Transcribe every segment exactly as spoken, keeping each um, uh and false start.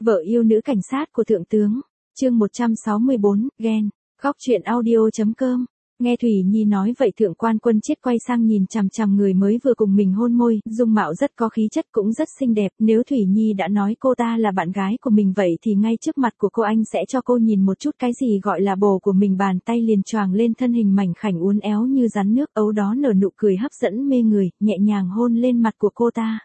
Vợ yêu nữ cảnh sát của thượng tướng, chương một trăm sáu mươi bốn, ghen, góc truyện audio.com. Nghe Thủy Nhi nói vậy thượng quan Quân Chiết quay sang nhìn chằm chằm người mới vừa cùng mình hôn môi, dung mạo rất có khí chất cũng rất xinh đẹp, nếu Thủy Nhi đã nói cô ta là bạn gái của mình vậy thì ngay trước mặt của cô anh sẽ cho cô nhìn một chút cái gì gọi là bồ của mình, bàn tay liền choàng lên thân hình mảnh khảnh uốn éo như rắn nước, ấu đó nở nụ cười hấp dẫn mê người, nhẹ nhàng hôn lên mặt của cô ta.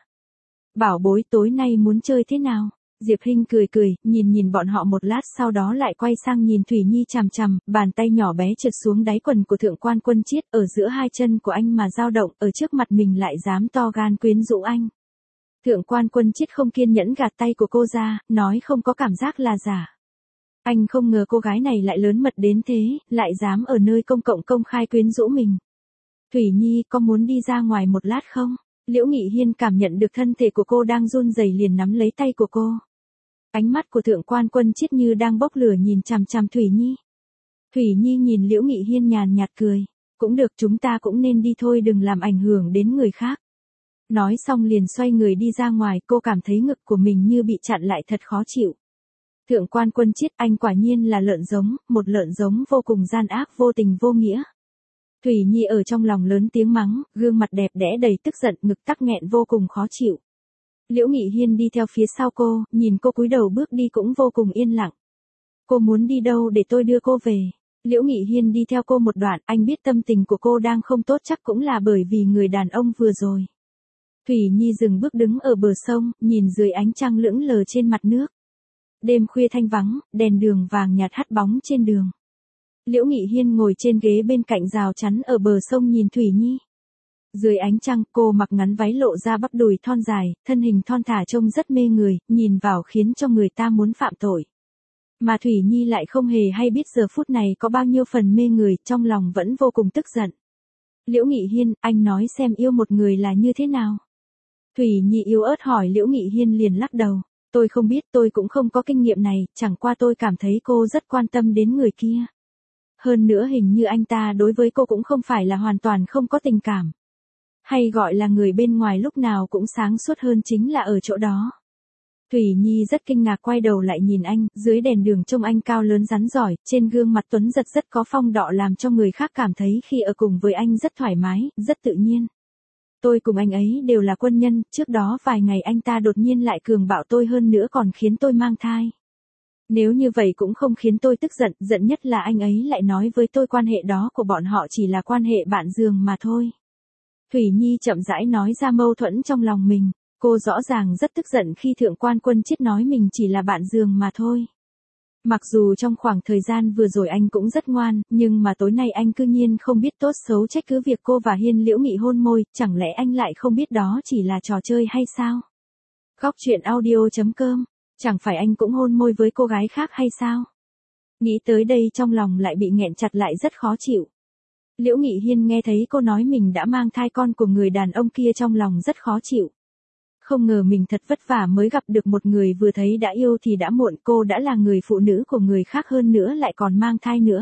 Bảo bối, tối nay muốn chơi thế nào? Diệp Hinh cười cười, nhìn nhìn bọn họ một lát sau đó lại quay sang nhìn Thủy Nhi chằm chằm, bàn tay nhỏ bé trượt xuống đáy quần của thượng quan Quân Chiết, ở giữa hai chân của anh mà dao động, ở trước mặt mình lại dám to gan quyến rũ anh. Thượng quan Quân Chiết không kiên nhẫn gạt tay của cô ra, nói không có cảm giác là giả. Anh không ngờ cô gái này lại lớn mật đến thế, lại dám ở nơi công cộng công khai quyến rũ mình. Thủy Nhi, có muốn đi ra ngoài một lát không? Liễu Nghị Hiên cảm nhận được thân thể của cô đang run rẩy liền nắm lấy tay của cô. Ánh mắt của thượng quan Quân Chiết như đang bốc lửa nhìn chằm chằm Thủy Nhi. Thủy Nhi nhìn Liễu Nghị Hiên nhàn nhạt cười. Cũng được, chúng ta cũng nên đi thôi, đừng làm ảnh hưởng đến người khác. Nói xong liền xoay người đi ra ngoài, cô cảm thấy ngực của mình như bị chặn lại thật khó chịu. Thượng quan Quân Chiết, anh quả nhiên là lợn giống, một lợn giống vô cùng gian ác vô tình vô nghĩa. Thủy Nhi ở trong lòng lớn tiếng mắng, gương mặt đẹp đẽ đầy tức giận, ngực tắc nghẹn vô cùng khó chịu. Liễu Nghị Hiên đi theo phía sau cô, nhìn cô cúi đầu bước đi cũng vô cùng yên lặng. Cô muốn đi đâu để tôi đưa cô về? Liễu Nghị Hiên đi theo cô một đoạn, anh biết tâm tình của cô đang không tốt chắc cũng là bởi vì người đàn ông vừa rồi. Thủy Nhi dừng bước đứng ở bờ sông, nhìn dưới ánh trăng lững lờ trên mặt nước. Đêm khuya thanh vắng, đèn đường vàng nhạt hắt bóng trên đường. Liễu Nghị Hiên ngồi trên ghế bên cạnh rào chắn ở bờ sông nhìn Thủy Nhi. Dưới ánh trăng, cô mặc ngắn váy lộ ra bắp đùi thon dài, thân hình thon thả trông rất mê người, nhìn vào khiến cho người ta muốn phạm tội. Mà Thủy Nhi lại không hề hay biết giờ phút này có bao nhiêu phần mê người, trong lòng vẫn vô cùng tức giận. Liễu Nghị Hiên, anh nói xem yêu một người là như thế nào? Thủy Nhi yếu ớt hỏi. Liễu Nghị Hiên liền lắc đầu. Tôi không biết, tôi cũng không có kinh nghiệm này, chẳng qua tôi cảm thấy cô rất quan tâm đến người kia. Hơn nữa hình như anh ta đối với cô cũng không phải là hoàn toàn không có tình cảm. Hay gọi là người bên ngoài lúc nào cũng sáng suốt hơn chính là ở chỗ đó. Thủy Nhi rất kinh ngạc quay đầu lại nhìn anh, dưới đèn đường trông anh cao lớn rắn giỏi, trên gương mặt tuấn giật rất có phong độ làm cho người khác cảm thấy khi ở cùng với anh rất thoải mái, rất tự nhiên. Tôi cùng anh ấy đều là quân nhân, trước đó vài ngày anh ta đột nhiên lại cường bạo tôi hơn nữa còn khiến tôi mang thai. Nếu như vậy cũng không khiến tôi tức giận, giận nhất là anh ấy lại nói với tôi quan hệ đó của bọn họ chỉ là quan hệ bạn giường mà thôi. Thủy Nhi chậm rãi nói ra mâu thuẫn trong lòng mình, cô rõ ràng rất tức giận khi thượng quan Quân Chiết nói mình chỉ là bạn giường mà thôi. Mặc dù trong khoảng thời gian vừa rồi anh cũng rất ngoan, nhưng mà tối nay anh cư nhiên không biết tốt xấu trách cứ việc cô và Hiên Liễu Nghị hôn môi, chẳng lẽ anh lại không biết đó chỉ là trò chơi hay sao? Góc truyện audio.com, chẳng phải anh cũng hôn môi với cô gái khác hay sao? Nghĩ tới đây trong lòng lại bị nghẹn chặt lại rất khó chịu. Liễu Nghị Hiên nghe thấy cô nói mình đã mang thai con của người đàn ông kia trong lòng rất khó chịu. Không ngờ mình thật vất vả mới gặp được một người vừa thấy đã yêu thì đã muộn, cô đã là người phụ nữ của người khác hơn nữa lại còn mang thai nữa.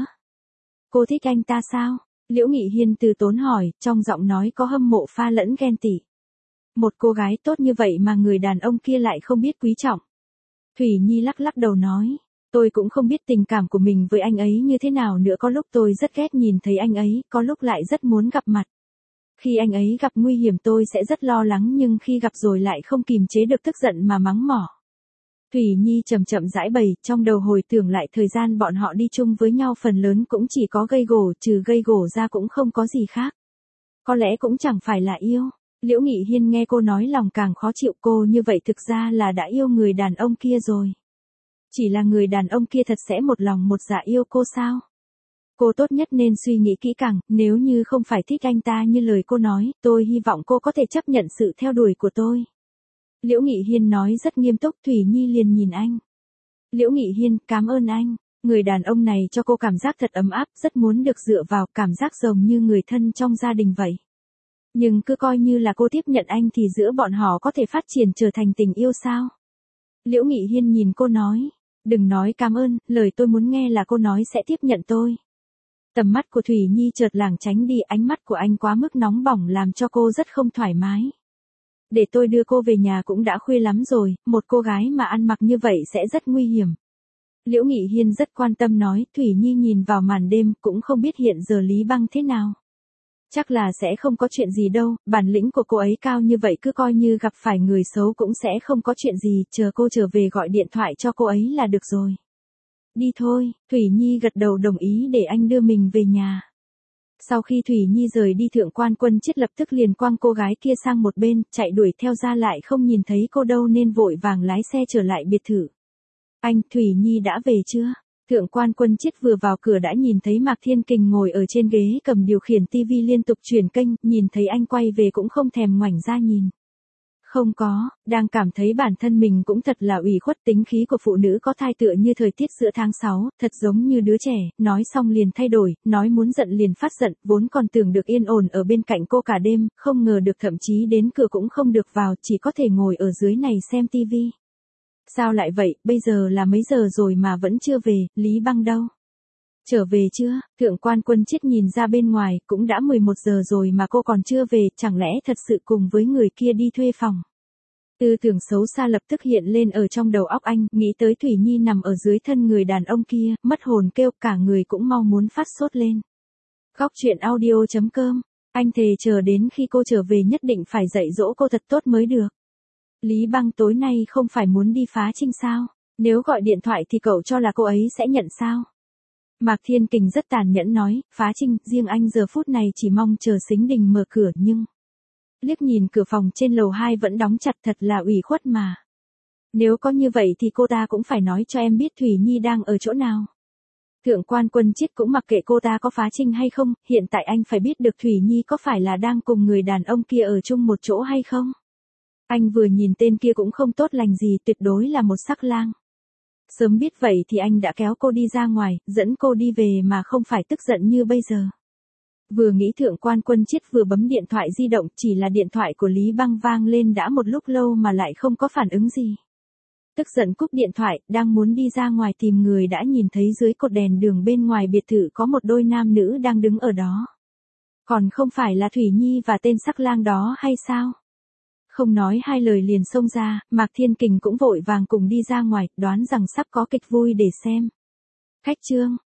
Cô thích anh ta sao? Liễu Nghị Hiên từ tốn hỏi, trong giọng nói có hâm mộ pha lẫn ghen tị. Một cô gái tốt như vậy mà người đàn ông kia lại không biết quý trọng. Thủy Nhi lắc lắc đầu nói. Tôi cũng không biết tình cảm của mình với anh ấy như thế nào nữa, có lúc tôi rất ghét nhìn thấy anh ấy, có lúc lại rất muốn gặp mặt. Khi anh ấy gặp nguy hiểm tôi sẽ rất lo lắng nhưng khi gặp rồi lại không kìm chế được tức giận mà mắng mỏ. Thủy Nhi chậm chậm giãi bày, trong đầu hồi tưởng lại thời gian bọn họ đi chung với nhau phần lớn cũng chỉ có gây gổ, trừ gây gổ ra cũng không có gì khác. Có lẽ cũng chẳng phải là yêu. Liễu Nghị Hiên nghe cô nói lòng càng khó chịu, cô như vậy thực ra là đã yêu người đàn ông kia rồi. Chỉ là người đàn ông kia thật sẽ một lòng một dạ yêu cô sao? Cô tốt nhất nên suy nghĩ kỹ càng, nếu như không phải thích anh ta như lời cô nói, tôi hy vọng cô có thể chấp nhận sự theo đuổi của tôi. Liễu Nghị Hiên nói rất nghiêm túc. Thủy Nhi liền nhìn anh. Liễu Nghị Hiên, cảm ơn anh. Người đàn ông này cho cô cảm giác thật ấm áp, rất muốn được dựa vào, cảm giác giống như người thân trong gia đình vậy. Nhưng cứ coi như là cô tiếp nhận anh thì giữa bọn họ có thể phát triển trở thành tình yêu sao? Liễu Nghị Hiên nhìn cô nói. Đừng nói cảm ơn, lời tôi muốn nghe là cô nói sẽ tiếp nhận tôi. Tầm mắt của Thủy Nhi chợt lảng tránh đi, ánh mắt của anh quá mức nóng bỏng làm cho cô rất không thoải mái. Để tôi đưa cô về nhà, cũng đã khuya lắm rồi, một cô gái mà ăn mặc như vậy sẽ rất nguy hiểm. Liễu Nghị Hiên rất quan tâm nói, Thủy Nhi nhìn vào màn đêm, cũng không biết hiện giờ Lý Băng thế nào. Chắc là sẽ không có chuyện gì đâu, bản lĩnh của cô ấy cao như vậy, cứ coi như gặp phải người xấu cũng sẽ không có chuyện gì, chờ cô trở về gọi điện thoại cho cô ấy là được rồi. Đi thôi, Thủy Nhi gật đầu đồng ý để anh đưa mình về nhà. Sau khi Thủy Nhi rời đi, Thượng quan Quân Chiết lập tức liền quăng cô gái kia sang một bên, chạy đuổi theo ra lại không nhìn thấy cô đâu nên vội vàng lái xe trở lại biệt thự. Anh, Thủy Nhi đã về chưa? Thượng quan Quân Chiết vừa vào cửa đã nhìn thấy Mạc Thiên Kình ngồi ở trên ghế cầm điều khiển tivi liên tục chuyển kênh, nhìn thấy anh quay về cũng không thèm ngoảnh ra nhìn. Không có, đang cảm thấy bản thân mình cũng thật là ủy khuất, tính khí của phụ nữ có thai tựa như thời tiết giữa tháng sáu, thật giống như đứa trẻ, nói xong liền thay đổi, nói muốn giận liền phát giận, vốn còn tưởng được yên ổn ở bên cạnh cô cả đêm, không ngờ được thậm chí đến cửa cũng không được vào, chỉ có thể ngồi ở dưới này xem tivi. Sao lại vậy, bây giờ là mấy giờ rồi mà vẫn chưa về, Lý Băng đâu? Trở về chưa? Thượng quan Quân Chiết nhìn ra bên ngoài, cũng đã mười một giờ rồi mà cô còn chưa về, chẳng lẽ thật sự cùng với người kia đi thuê phòng? Tư tưởng xấu xa lập tức hiện lên ở trong đầu óc anh, nghĩ tới Thủy Nhi nằm ở dưới thân người đàn ông kia, mất hồn kêu, cả người cũng mau muốn phát sốt lên. Góc truyện audio chấm com, anh thề chờ đến khi cô trở về nhất định phải dạy dỗ cô thật tốt mới được. Lý Băng tối nay không phải muốn đi phá trinh sao? Nếu gọi điện thoại thì cậu cho là cô ấy sẽ nhận sao? Mạc Thiên Kình rất tàn nhẫn nói, phá trinh, riêng anh giờ phút này chỉ mong chờ Sính Đình mở cửa, nhưng... Liếc nhìn cửa phòng trên lầu hai vẫn đóng chặt, thật là ủy khuất mà. Nếu có như vậy thì cô ta cũng phải nói cho em biết Thủy Nhi đang ở chỗ nào. Thượng quan Quân Chiết cũng mặc kệ cô ta có phá trinh hay không, hiện tại anh phải biết được Thủy Nhi có phải là đang cùng người đàn ông kia ở chung một chỗ hay không. Anh vừa nhìn tên kia cũng không tốt lành gì, tuyệt đối là một sắc lang. Sớm biết vậy thì anh đã kéo cô đi ra ngoài, dẫn cô đi về mà không phải tức giận như bây giờ. Vừa nghĩ Thượng quan Quân Chiết vừa bấm điện thoại di động, chỉ là điện thoại của Lý Băng vang lên đã một lúc lâu mà lại không có phản ứng gì. Tức giận cúp điện thoại, đang muốn đi ra ngoài tìm người đã nhìn thấy dưới cột đèn đường bên ngoài biệt thự có một đôi nam nữ đang đứng ở đó. Còn không phải là Thủy Nhi và tên sắc lang đó hay sao? Không nói hai lời liền xông ra, Mạc Thiên Kình cũng vội vàng cùng đi ra ngoài, đoán rằng sắp có kịch vui để xem. Khách trương,